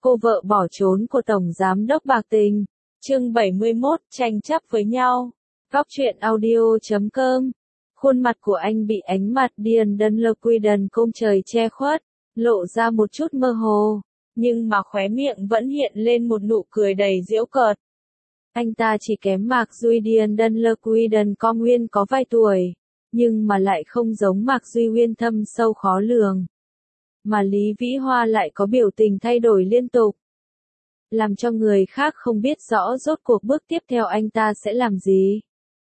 Cô vợ bỏ trốn của Tổng Giám đốc bạc tình. Chương 71, tranh chấp với nhau. Góc truyện audio.com. Khuôn mặt của anh bị ánh mặt điên đơn lơ quy đần công trời che khuất, lộ ra một chút mơ hồ, nhưng mà khóe miệng vẫn hiện lên một nụ cười đầy giễu cợt. Anh ta chỉ kém Mạc Duy Điền đơn lơ quy đần con nguyên có vài tuổi, nhưng mà lại không giống Mạc Duy Uyên thâm sâu khó lường. Mà Lý Vĩ Hoa lại có biểu tình thay đổi liên tục, làm cho người khác không biết rõ rốt cuộc bước tiếp theo anh ta sẽ làm gì.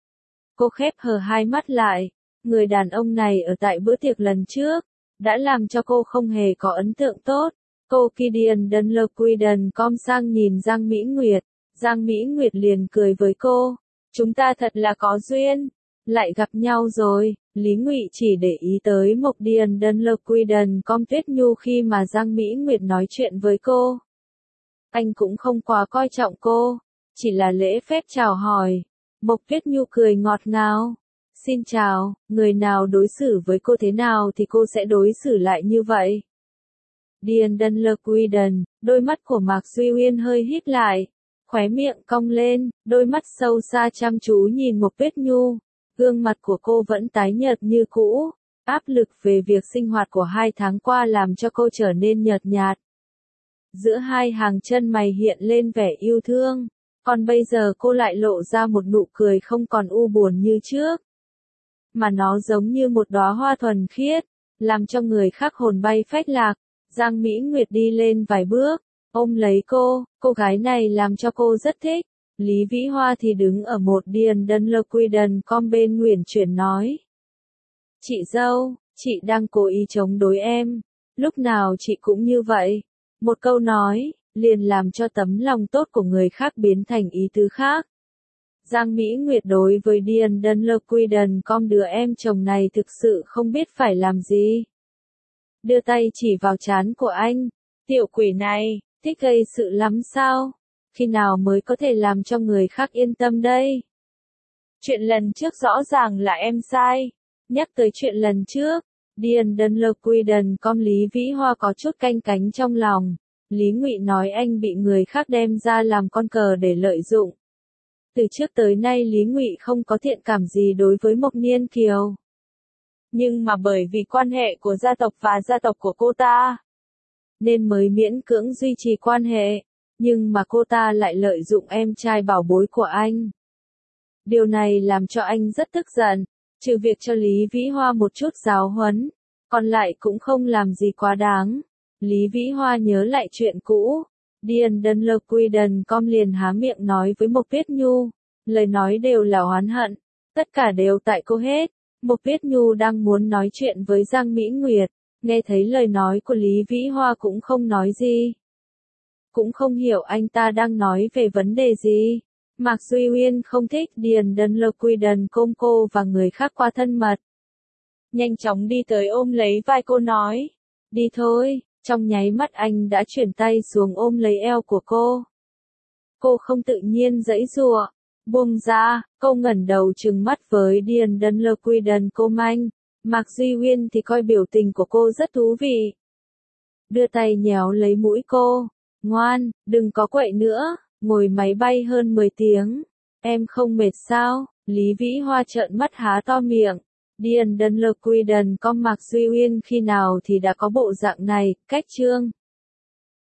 Cô khép hờ hai mắt lại, người đàn ông này ở tại bữa tiệc lần trước, đã làm cho cô không hề có ấn tượng tốt. Cô Kidian đơn lơ quy đần com sang nhìn Giang Mỹ Nguyệt, Giang Mỹ Nguyệt liền cười với cô, chúng ta thật là có duyên, lại gặp nhau rồi. Lý Ngụy chỉ để ý tới Mộc Điền đơn lơ quy đần com Tuyết Nhu khi mà Giang Mỹ Nguyệt nói chuyện với cô. Anh cũng không quá coi trọng cô, chỉ là lễ phép chào hỏi. Mộc Tuyết Nhu cười ngọt ngào. Xin chào, người nào đối xử với cô thế nào thì cô sẽ đối xử lại như vậy. Điền đơn lơ quy đần, đôi mắt của Mạc Duy Uyên hơi híp lại, khóe miệng cong lên, đôi mắt sâu xa chăm chú nhìn Mộc Tuyết Nhu. Gương mặt của cô vẫn tái nhợt như cũ, áp lực về việc sinh hoạt của 2 tháng qua làm cho cô trở nên nhợt nhạt. Giữa hai hàng chân mày hiện lên vẻ yêu thương, còn bây giờ cô lại lộ ra một nụ cười không còn u buồn như trước, mà nó giống như một đóa hoa thuần khiết, làm cho người khác hồn bay phách lạc. Giang Mỹ Nguyệt đi lên vài bước, ôm lấy cô gái này làm cho cô rất thích. Lý Vĩ Hoa thì đứng ở một điền đơn lơ quy đần com bên Nguyễn chuyển nói. Chị dâu, chị đang cố ý chống đối em, lúc nào chị cũng như vậy. Một câu nói, liền làm cho tấm lòng tốt của người khác biến thành ý tứ khác. Giang Mỹ Nguyệt đối với điền đơn lơ quy đần com đứa em chồng này thực sự không biết phải làm gì. Đưa tay chỉ vào trán của anh, tiểu quỷ này, thích gây sự lắm sao? Khi nào mới có thể làm cho người khác yên tâm đây? Chuyện lần trước rõ ràng là em sai. Nhắc tới chuyện lần trước, điền đơn lơ quy đần com Lý Vĩ Hoa có chút canh cánh trong lòng. Lý Ngụy nói anh bị người khác đem ra làm con cờ để lợi dụng. Từ trước tới nay Lý Ngụy không có thiện cảm gì đối với Mộc Niên Kiều. Nhưng mà bởi vì quan hệ của gia tộc và gia tộc của cô ta, nên mới miễn cưỡng duy trì quan hệ. Nhưng mà cô ta lại lợi dụng em trai bảo bối của anh. Điều này làm cho anh rất tức giận, trừ việc cho Lý Vĩ Hoa một chút giáo huấn, còn lại cũng không làm gì quá đáng. Lý Vĩ Hoa nhớ lại chuyện cũ, điền đơn lơ quy đần com liền há miệng nói với Mộc Tuyết Nhu, lời nói đều là oán hận, tất cả đều tại cô hết. Mộc Tuyết Nhu đang muốn nói chuyện với Giang Mỹ Nguyệt, nghe thấy lời nói của Lý Vĩ Hoa cũng không nói gì. Cũng không hiểu anh ta đang nói về vấn đề gì. Mạc Duy Uyên không thích điền đơn lơ quy đần com cô và người khác qua thân mật. Nhanh chóng đi tới ôm lấy vai cô nói, đi thôi. Trong nháy mắt anh đã chuyển tay xuống ôm lấy eo của cô. Cô không tự nhiên giãy giụa, buông ra, cô ngẩng đầu trừng mắt với điền đơn lơ quy đần com anh. Mạc Duy Uyên thì coi biểu tình của cô rất thú vị. Đưa tay nhéo lấy mũi cô. Ngoan, đừng có quậy nữa, ngồi máy bay hơn 10 tiếng. Em không mệt sao? Lý Vĩ Hoa trợn mắt há to miệng. Điền đơn lơ quy đần com Mạc Duy Uyên khi nào thì đã có bộ dạng này, cách chương.